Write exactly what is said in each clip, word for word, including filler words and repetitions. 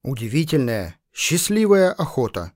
Удивительная, счастливая охота.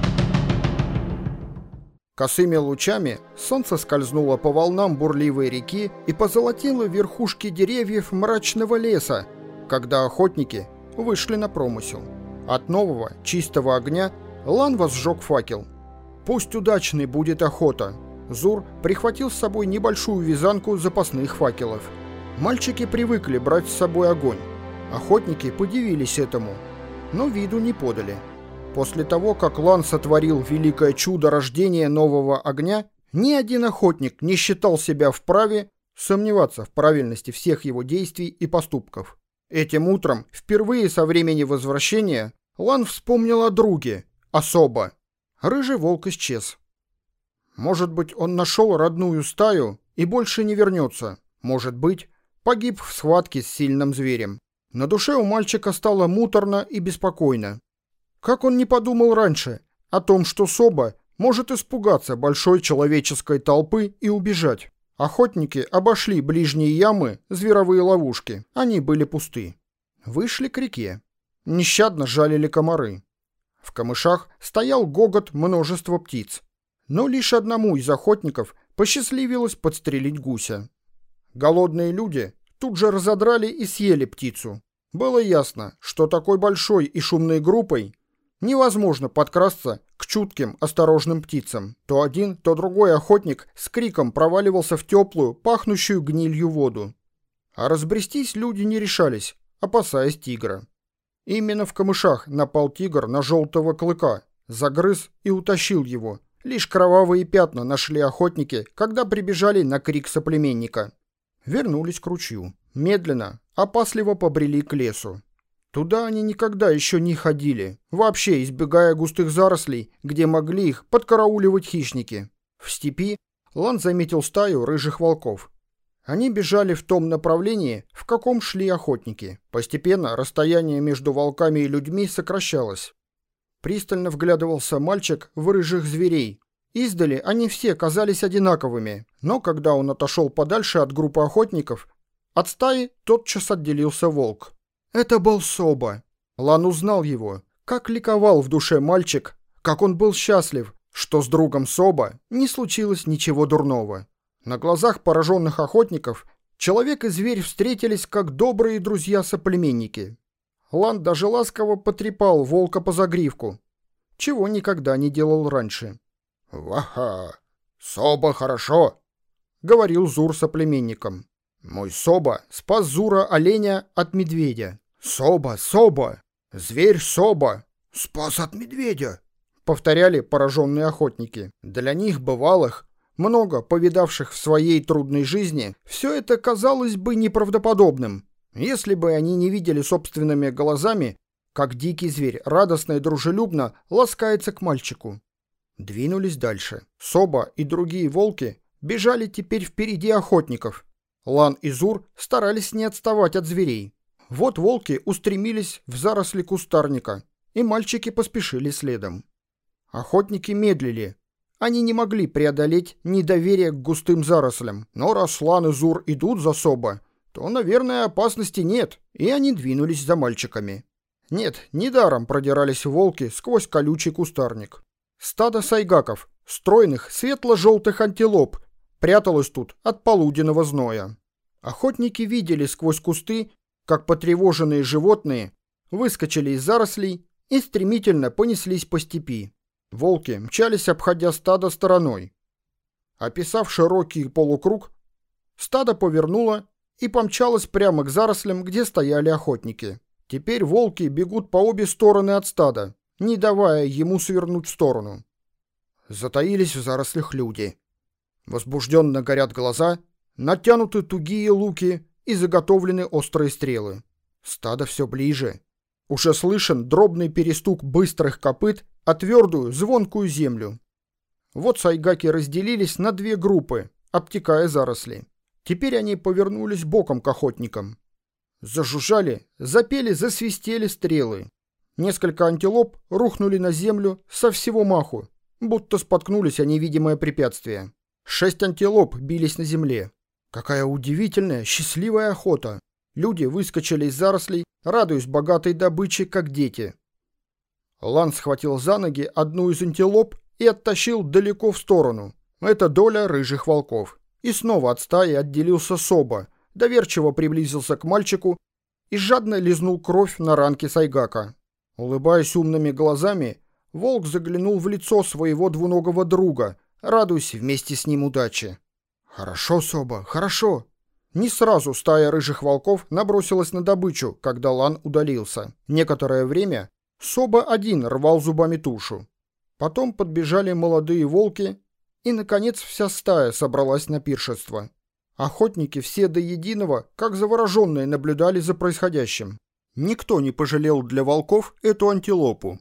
Косыми лучами солнце скользнуло по волнам бурливой реки и позолотило верхушки деревьев мрачного леса, когда охотники вышли на промысел. От нового, чистого огня Лан возжег факел. Пусть удачной будет охота. Зур прихватил с собой небольшую вязанку запасных факелов. Мальчики привыкли брать с собой огонь. Охотники подивились этому, но виду не подали. После того, как Лан сотворил великое чудо рождения нового огня, ни один охотник не считал себя вправе сомневаться в правильности всех его действий и поступков. Этим утром, впервые со времени возвращения, Лан вспомнил о друге, особо. Рыжий волк исчез. Может быть, он нашел родную стаю и больше не вернется. Может быть, погиб в схватке с сильным зверем. На душе у мальчика стало муторно и беспокойно. Как он не подумал раньше о том, что Соба может испугаться большой человеческой толпы и убежать. Охотники обошли ближние ямы, зверовые ловушки. Они были пусты. Вышли к реке. Нещадно жалили комары. В камышах стоял гогот множества птиц. Но лишь одному из охотников посчастливилось подстрелить гуся. Голодные люди тут же разодрали и съели птицу. Было ясно, что такой большой и шумной группой невозможно подкрасться к чутким, осторожным птицам. То один, то другой охотник с криком проваливался в теплую, пахнущую гнилью воду. А разбрестись люди не решались, опасаясь тигра. Именно в камышах напал тигр на желтого клыка, загрыз и утащил его. Лишь кровавые пятна нашли охотники, когда прибежали на крик соплеменника. Вернулись к ручью. Медленно, опасливо побрели к лесу. Туда они никогда еще не ходили, вообще избегая густых зарослей, где могли их подкарауливать хищники. В степи Лан заметил стаю рыжих волков. Они бежали в том направлении, в каком шли охотники. Постепенно расстояние между волками и людьми сокращалось. Пристально вглядывался мальчик в рыжих зверей. Издали они все казались одинаковыми, но когда он отошел подальше от группы охотников, от стаи тотчас отделился волк. Это был Соба. Лан узнал его. Как ликовал в душе мальчик, как он был счастлив, что с другом Соба не случилось ничего дурного. На глазах пораженных охотников человек и зверь встретились как добрые друзья-соплеменники. Лан даже ласково потрепал волка по загривку, чего никогда не делал раньше. «Ваха! Соба хорошо!» — говорил Зур соплеменникам. «Мой Соба спас Зура оленя от медведя. Соба, Соба! Зверь Соба! Спас от медведя!» — повторяли пораженные охотники. Для них, бывалых, много повидавших в своей трудной жизни, все это казалось бы неправдоподобным, если бы они не видели собственными глазами, как дикий зверь радостно и дружелюбно ласкается к мальчику. Двинулись дальше. Соба и другие волки бежали теперь впереди охотников. Лан и Зур старались не отставать от зверей. Вот волки устремились в заросли кустарника, и мальчики поспешили следом. Охотники медлили. Они не могли преодолеть недоверие к густым зарослям. Но раз Лан и Зур идут за Соба, то, наверное, опасности нет, и они двинулись за мальчиками. Нет, недаром продирались волки сквозь колючий кустарник. Стадо сайгаков, стройных светло-желтых антилоп, пряталось тут от полуденного зноя. Охотники видели сквозь кусты, как потревоженные животные выскочили из зарослей и стремительно понеслись по степи. Волки мчались, обходя стадо стороной. Описав широкий полукруг, стадо повернуло и помчалось прямо к зарослям, где стояли охотники. Теперь волки бегут по обе стороны от стада, не давая ему свернуть в сторону. Затаились в зарослях люди. Возбужденно горят глаза, натянуты тугие луки и заготовлены острые стрелы. Стадо все ближе. Уже слышен дробный перестук быстрых копыт о твердую, звонкую землю. Вот сайгаки разделились на две группы, обтекая заросли. Теперь они повернулись боком к охотникам. Зажужжали, запели, засвистели стрелы. Несколько антилоп рухнули на землю со всего маху, будто споткнулись о невидимое препятствие. Шесть антилоп бились на земле. Какая удивительная, счастливая охота! Люди выскочили из зарослей, радуясь богатой добыче, как дети. Лан схватил за ноги одну из антилоп и оттащил далеко в сторону. Это доля рыжих волков. И снова от стаи отделился Соба, доверчиво приблизился к мальчику и жадно лизнул кровь на ранке Сайгака. Улыбаясь умными глазами, волк заглянул в лицо своего двуногого друга, радуясь вместе с ним удаче. «Хорошо, Соба, хорошо!» Не сразу стая рыжих волков набросилась на добычу, когда Лан удалился. Некоторое время Соба один рвал зубами тушу. Потом подбежали молодые волки, и, наконец, вся стая собралась на пиршество. Охотники все до единого, как завороженные, наблюдали за происходящим. Никто не пожалел для волков эту антилопу.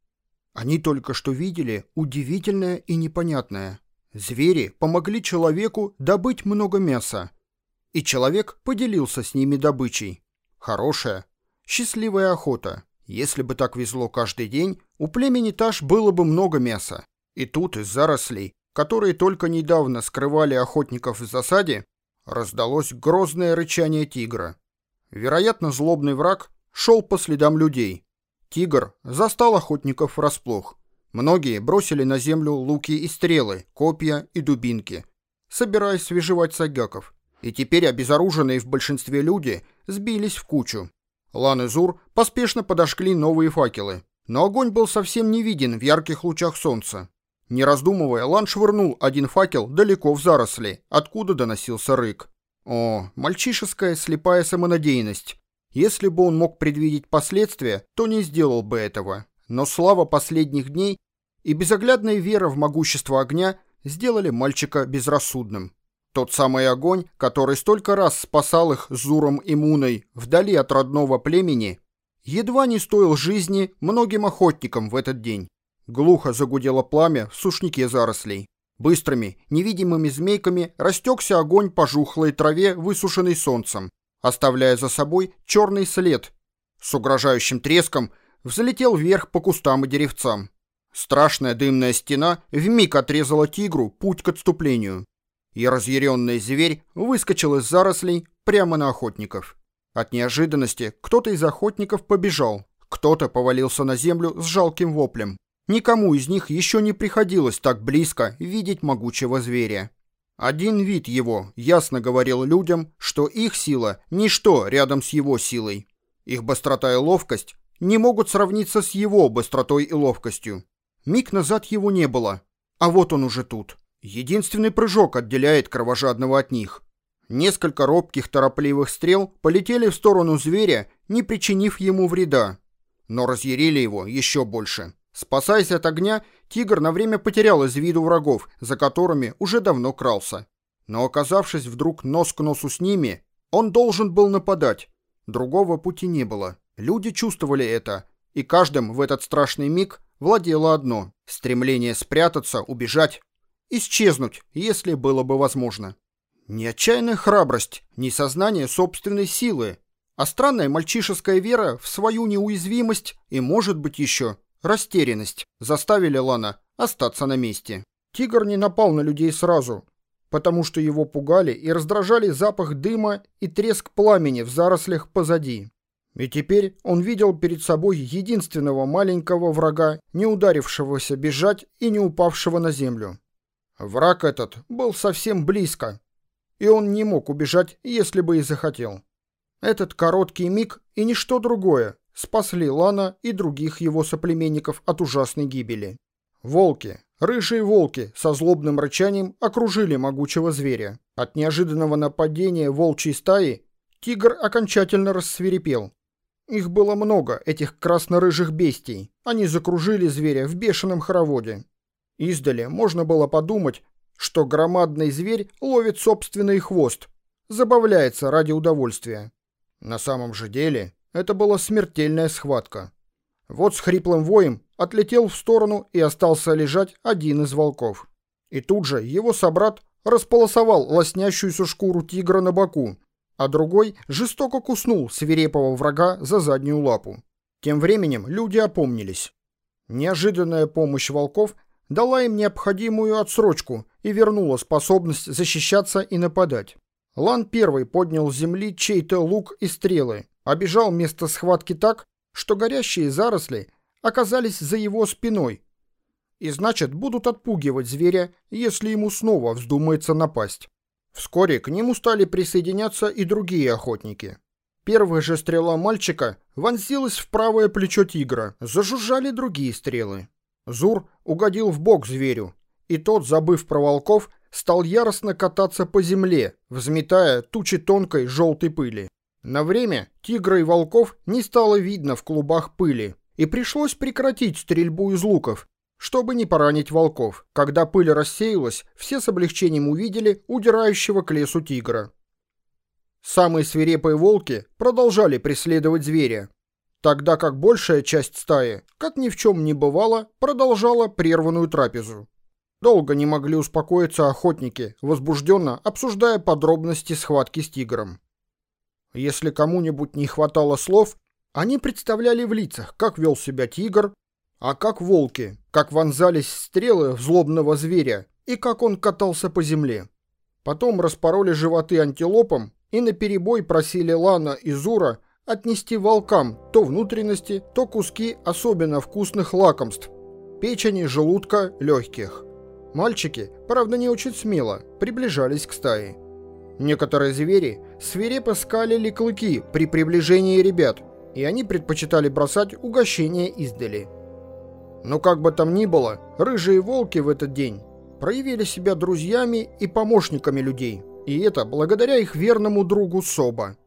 Они только что видели удивительное и непонятное. Звери помогли человеку добыть много мяса. И человек поделился с ними добычей. Хорошая, счастливая охота. Если бы так везло каждый день, у племени Таш было бы много мяса. И тут из зарослей, которые только недавно скрывали охотников в засаде, раздалось грозное рычание тигра. Вероятно, злобный враг шел по следам людей. Тигр застал охотников врасплох. Многие бросили на землю луки и стрелы, копья и дубинки, собираясь свежевать сайгаков. И теперь обезоруженные в большинстве люди сбились в кучу. Лан и Зур поспешно подожгли новые факелы, но огонь был совсем не виден в ярких лучах солнца. Не раздумывая, Лан швырнул один факел далеко в заросли, откуда доносился рык. О, мальчишеская слепая самонадеянность. Если бы он мог предвидеть последствия, то не сделал бы этого. Но слава последних дней и безоглядная вера в могущество огня сделали мальчика безрассудным. Тот самый огонь, который столько раз спасал их с Зуром и Муной вдали от родного племени, едва не стоил жизни многим охотникам в этот день. Глухо загудело пламя в сушнике зарослей. Быстрыми, невидимыми змейками растекся огонь по жухлой траве, высушенной солнцем, оставляя за собой черный след. С угрожающим треском взлетел вверх по кустам и деревцам. Страшная дымная стена вмиг отрезала тигру путь к отступлению. И разъяренный зверь выскочил из зарослей прямо на охотников. От неожиданности кто-то из охотников побежал, кто-то повалился на землю с жалким воплем. Никому из них еще не приходилось так близко видеть могучего зверя. Один вид его ясно говорил людям, что их сила – ничто рядом с его силой. Их быстрота и ловкость не могут сравниться с его быстротой и ловкостью. Миг назад его не было, а вот он уже тут. Единственный прыжок отделяет кровожадного от них. Несколько робких торопливых стрел полетели в сторону зверя, не причинив ему вреда, но разъярили его еще больше. Спасаясь от огня, тигр на время потерял из виду врагов, за которыми уже давно крался. Но оказавшись вдруг нос к носу с ними, он должен был нападать. Другого пути не было. Люди чувствовали это, и каждым в этот страшный миг владело одно — стремление спрятаться, убежать, исчезнуть, если было бы возможно. Не отчаянная храбрость, не сознание собственной силы, а странная мальчишеская вера в свою неуязвимость и, может быть, еще растерянность заставили Лана остаться на месте. Тигр не напал на людей сразу, потому что его пугали и раздражали запах дыма и треск пламени в зарослях позади. И теперь он видел перед собой единственного маленького врага, не ударившегося бежать и не упавшего на землю. Враг этот был совсем близко, и он не мог убежать, если бы и захотел. Этот короткий миг и ничто другое спасли Лана и других его соплеменников от ужасной гибели. Волки, рыжие волки со злобным рычанием окружили могучего зверя. От неожиданного нападения волчьей стаи тигр окончательно рассвирепел. Их было много, этих красно-рыжих бестий. Они закружили зверя в бешеном хороводе. Издали можно было подумать, что громадный зверь ловит собственный хвост, забавляется ради удовольствия. На самом же деле это была смертельная схватка. Вот с хриплым воем отлетел в сторону и остался лежать один из волков. И тут же его собрат располосовал лоснящуюся шкуру тигра на боку, а другой жестоко куснул свирепого врага за заднюю лапу. Тем временем люди опомнились. Неожиданная помощь волков дала им необходимую отсрочку и вернула способность защищаться и нападать. Лан первый поднял с земли чей-то лук и стрелы, обежал место схватки так, что горящие заросли оказались за его спиной. И значит, будут отпугивать зверя, если ему снова вздумается напасть. Вскоре к нему стали присоединяться и другие охотники. Первая же стрела мальчика вонзилась в правое плечо тигра, зажужжали другие стрелы. Зур угодил в бок зверю, и тот, забыв про волков, стал яростно кататься по земле, взметая тучи тонкой желтой пыли. На время тигра и волков не стало видно в клубах пыли, и пришлось прекратить стрельбу из луков, чтобы не поранить волков. Когда пыль рассеялась, все с облегчением увидели удирающего к лесу тигра. Самые свирепые волки продолжали преследовать зверя, тогда как большая часть стаи, как ни в чем не бывало, продолжала прерванную трапезу. Долго не могли успокоиться охотники, возбужденно обсуждая подробности схватки с тигром. Если кому-нибудь не хватало слов, они представляли в лицах, как вел себя тигр, а как волки, как вонзались стрелы в злобного зверя и как он катался по земле. Потом распороли животы антилопам и наперебой просили Лана и Зура отнести волкам то внутренности, то куски особенно вкусных лакомств – печени, желудка, легких. Мальчики, правда не очень смело, приближались к стае. Некоторые звери свирепо скалили клыки при приближении ребят, и они предпочитали бросать угощения издали. Но как бы там ни было, рыжие волки в этот день проявили себя друзьями и помощниками людей, и это благодаря их верному другу Соба.